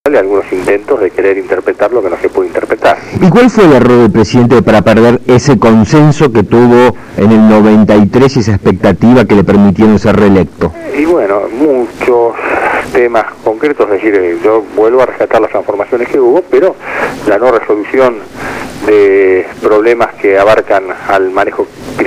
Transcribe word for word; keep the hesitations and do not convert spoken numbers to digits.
algunos intentos de querer interpretar lo que no se puede interpretar. ¿Y cuál fue el error del presidente para perder ese consenso que tuvo en el noventa y tres y esa expectativa que le permitieron ser reelecto? Y bueno, muchos temas concretos, es decir, yo vuelvo a rescatar las transformaciones que hubo, pero la no resolución de problemas que abarcan al manejo